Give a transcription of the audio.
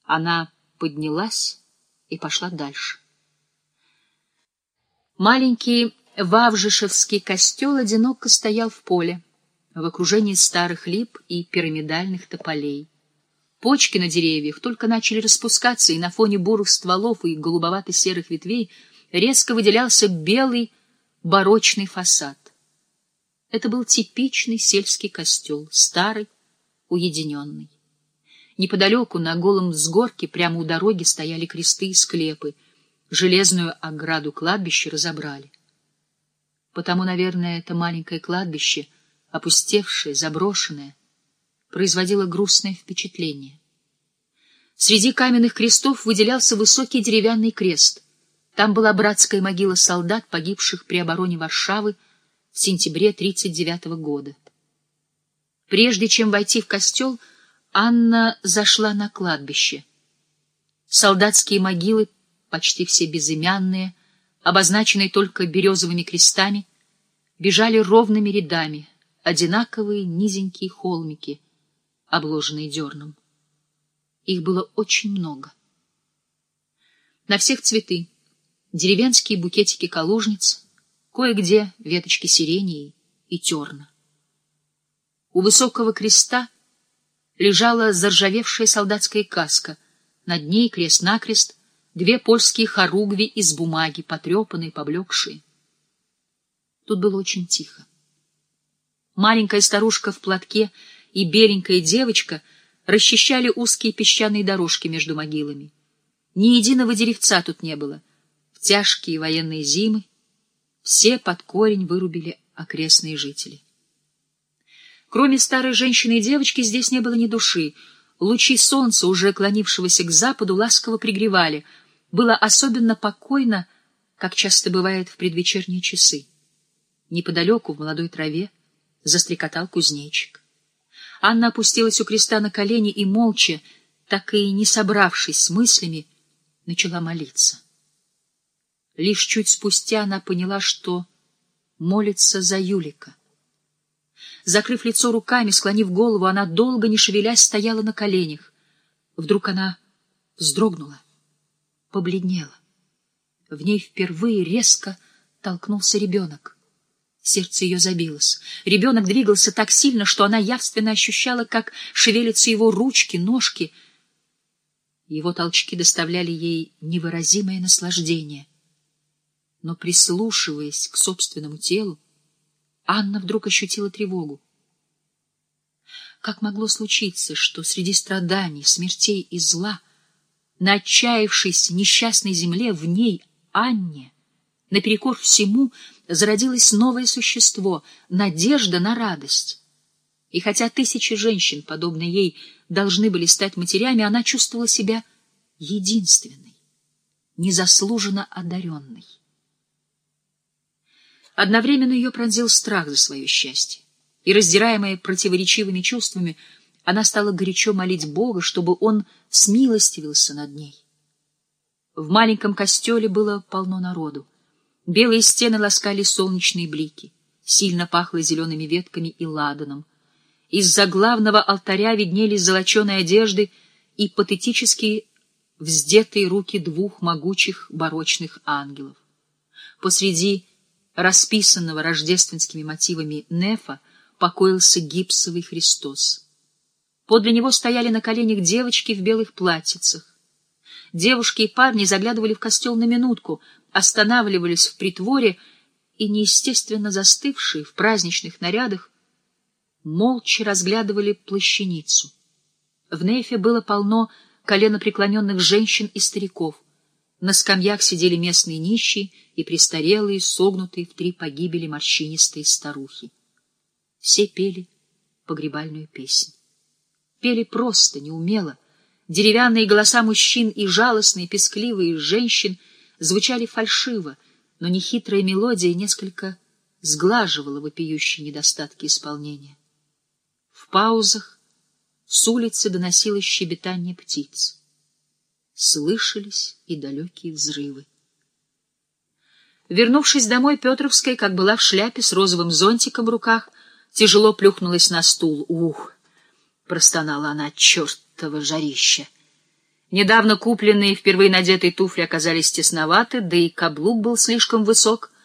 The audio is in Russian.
Она поднялась и пошла дальше. Маленький Вавжишевский костел одиноко стоял в поле, в окружении старых лип и пирамидальных тополей. Почки на деревьях только начали распускаться, и на фоне бурых стволов и голубовато-серых ветвей резко выделялся белый барочный фасад. Это был типичный сельский костел, старый, уединенный. Неподалеку, на голом взгорке, прямо у дороги, стояли кресты и склепы. Железную ограду кладбища разобрали. Потому, наверное, это маленькое кладбище, опустевшее, заброшенное, производило грустное впечатление. Среди каменных крестов выделялся высокий деревянный крест. Там была братская могила солдат, погибших при обороне Варшавы в сентябре 1939 года. Прежде чем войти в костел, Анна зашла на кладбище. Солдатские могилы, почти все безымянные, обозначенные только березовыми крестами, бежали ровными рядами, одинаковые низенькие холмики, обложенные дерном. Их было очень много. На всех цветы, деревенские букетики калужниц, кое-где веточки сирени и терна. У высокого креста лежала заржавевшая солдатская каска, над ней крест-накрест две польские хоругви из бумаги, потрепанные, поблекшие. Тут было очень тихо. Маленькая старушка в платке и беленькая девочка расчищали узкие песчаные дорожки между могилами. Ни единого деревца тут не было. В тяжкие военные зимы все под корень вырубили окрестные жители. Кроме старой женщины и девочки здесь не было ни души. Лучи солнца, уже клонившегося к западу, ласково пригревали. Было особенно покойно, как часто бывает в предвечерние часы. Неподалеку, в молодой траве, застрекотал кузнечик. Анна опустилась у креста на колени и молча, так и не собравшись с мыслями, начала молиться. Лишь чуть спустя она поняла, что молится за Юлика. Закрыв лицо руками, склонив голову, она, долго не шевелясь, стояла на коленях. Вдруг она вздрогнула, побледнела. В ней впервые резко толкнулся ребенок. Сердце ее забилось. Ребенок двигался так сильно, что она явственно ощущала, как шевелятся его ручки, ножки. Его толчки доставляли ей невыразимое наслаждение. Но, прислушиваясь к собственному телу, Анна вдруг ощутила тревогу. Как могло случиться, что среди страданий, смертей и зла на отчаявшейся несчастной земле, в ней, Анне, наперекор всему, зародилось новое существо — надежда на радость? И хотя тысячи женщин, подобно ей, должны были стать матерями, она чувствовала себя единственной, незаслуженно одаренной. Одновременно ее пронзил страх за свое счастье, и, раздираемая противоречивыми чувствами, она стала горячо молить Бога, чтобы Он смилостивился над ней. В маленьком костеле было полно народу. Белые стены ласкали солнечные блики, сильно пахло зелеными ветками и ладаном. Из-за главного алтаря виднелись золоченые одежды и патетически вздетые руки двух могучих барочных ангелов. Посреди расписанного рождественскими мотивами нефа покоился гипсовый Христос. Подле него стояли на коленях девочки в белых платьицах. Девушки и парни заглядывали в костел на минутку, останавливались в притворе и, неестественно застывшие в праздничных нарядах, молча разглядывали плащаницу. В нефе было полно коленопреклоненных женщин и стариков. На скамьях сидели местные нищие и престарелые, согнутые в три погибели морщинистые старухи. Все пели погребальную песнь. Пели просто, неумело. Деревянные голоса мужчин и жалостные, пескливые женщин звучали фальшиво, но нехитрая мелодия несколько сглаживала вопиющие недостатки исполнения. В паузах с улицы доносилось щебетание птиц. Слышались и далекие взрывы. Вернувшись домой, Петровская, как была в шляпе с розовым зонтиком в руках, тяжело плюхнулась на стул. «Ух!» — простонала она, — «чертово жарище!» Недавно купленные, впервые надетые туфли оказались тесноваты, да и каблук был слишком высок,